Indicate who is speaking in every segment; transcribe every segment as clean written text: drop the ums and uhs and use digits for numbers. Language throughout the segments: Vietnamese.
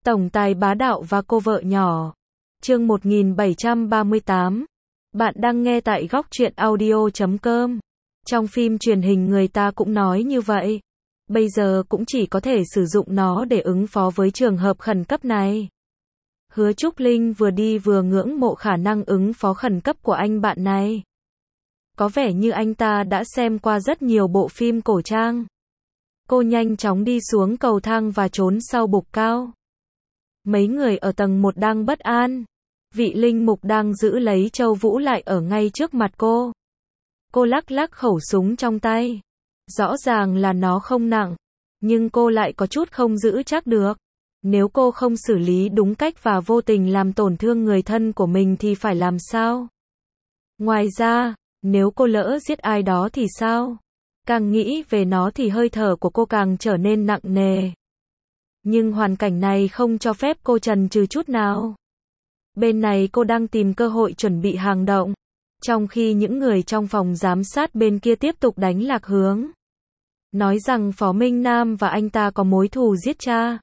Speaker 1: Tổng tài bá đạo và cô vợ nhỏ. Chương 1738. Bạn đang nghe tại góc truyện audio.com. Trong phim truyền hình người ta cũng nói như vậy. Bây giờ cũng chỉ có thể sử dụng nó để ứng phó với trường hợp khẩn cấp này. Hứa Trúc Linh vừa đi vừa ngưỡng mộ khả năng ứng phó khẩn cấp của anh bạn này. Có vẻ như anh ta đã xem qua rất nhiều bộ phim cổ trang. Cô nhanh chóng đi xuống cầu thang và trốn sau bục cao. Mấy người ở tầng 1 đang bất an. Vị linh mục đang giữ lấy Châu Vũ lại ở ngay trước mặt cô. Cô lắc lắc khẩu súng trong tay. Rõ ràng là nó không nặng, nhưng cô lại có chút không giữ chắc được. Nếu cô không xử lý đúng cách và vô tình làm tổn thương người thân của mình thì phải làm sao? Ngoài ra, nếu cô lỡ giết ai đó thì sao? Càng nghĩ về nó thì hơi thở của cô càng trở nên nặng nề. Nhưng hoàn cảnh này không cho phép cô chần chừ chút nào. Bên này cô đang tìm cơ hội chuẩn bị hành động, trong khi những người trong phòng giám sát bên kia tiếp tục đánh lạc hướng. Nói rằng Phó Minh Nam và anh ta có mối thù giết cha,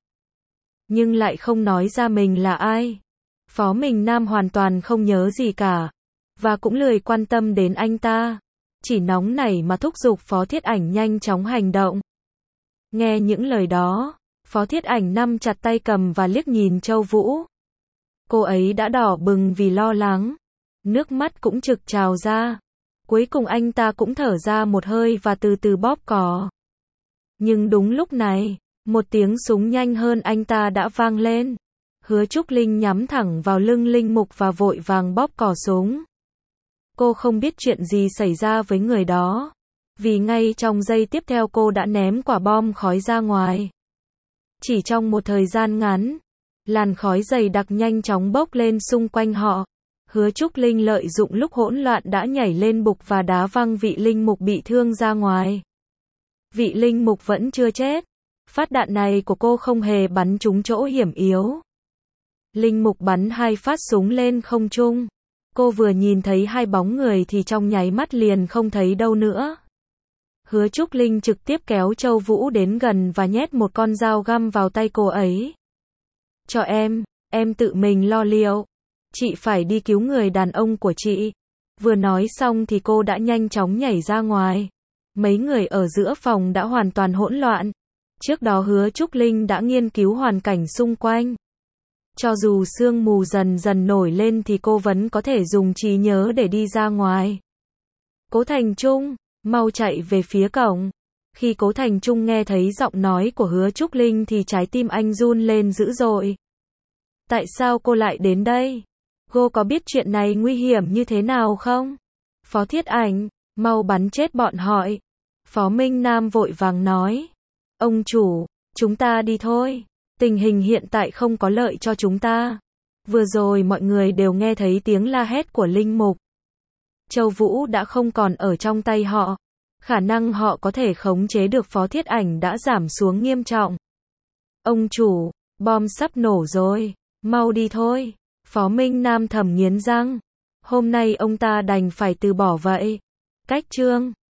Speaker 1: nhưng lại không nói ra mình là ai. Phó Minh Nam hoàn toàn không nhớ gì cả, và cũng lười quan tâm đến anh ta, chỉ nóng nảy mà thúc giục Phó Thiết Ảnh nhanh chóng hành động. Nghe những lời đó, Phó Thiết Ảnh nắm chặt tay cầm và liếc nhìn Châu Vũ. Cô ấy đã đỏ bừng vì lo lắng, nước mắt cũng trực trào ra. Cuối cùng anh ta cũng thở ra một hơi và từ từ bóp cò. Nhưng đúng lúc này, một tiếng súng nhanh hơn anh ta đã vang lên. Hứa Trúc Linh nhắm thẳng vào lưng linh mục và vội vàng bóp cò súng. Cô không biết chuyện gì xảy ra với người đó, vì ngay trong giây tiếp theo cô đã ném quả bom khói ra ngoài. Chỉ trong một thời gian ngắn, làn khói dày đặc nhanh chóng bốc lên xung quanh họ. Hứa Trúc Linh lợi dụng lúc hỗn loạn đã nhảy lên bục và đá văng vị linh mục bị thương ra ngoài. Vị linh mục vẫn chưa chết. Phát đạn này của cô không hề bắn trúng chỗ hiểm yếu. Linh mục bắn 2 phát súng lên không trung. Cô vừa nhìn thấy 2 bóng người thì trong nháy mắt liền không thấy đâu nữa. Hứa Trúc Linh trực tiếp kéo Châu Vũ đến gần và nhét một con dao găm vào tay cô ấy. Cho em tự mình lo liệu. Chị phải đi cứu người đàn ông của chị. Vừa nói xong thì cô đã nhanh chóng nhảy ra ngoài. Mấy người ở giữa phòng đã hoàn toàn hỗn loạn. Trước đó Hứa Trúc Linh đã nghiên cứu hoàn cảnh xung quanh. Cho dù sương mù dần dần nổi lên thì cô vẫn có thể dùng trí nhớ để đi ra ngoài. Cố Thành Trung, mau chạy về phía cổng. Khi Cố Thành Trung nghe thấy giọng nói của Hứa Trúc Linh thì trái tim anh run lên dữ dội. Tại sao cô lại đến đây? Cô có biết chuyện này nguy hiểm như thế nào không? Phó Thiết Ảnh, mau bắn chết bọn họ. Phó Minh Nam vội vàng nói. Ông chủ, chúng ta đi thôi. Tình hình hiện tại không có lợi cho chúng ta. Vừa rồi mọi người đều nghe thấy tiếng la hét của linh mục. Châu Vũ đã không còn ở trong tay họ. Khả năng họ có thể khống chế được Phó Thiết Ảnh đã giảm xuống nghiêm trọng. Ông chủ, bom sắp nổ rồi. Mau đi thôi. Phó Minh Nam thầm nghiến răng. Hôm nay ông ta đành phải từ bỏ vậy. Cách chương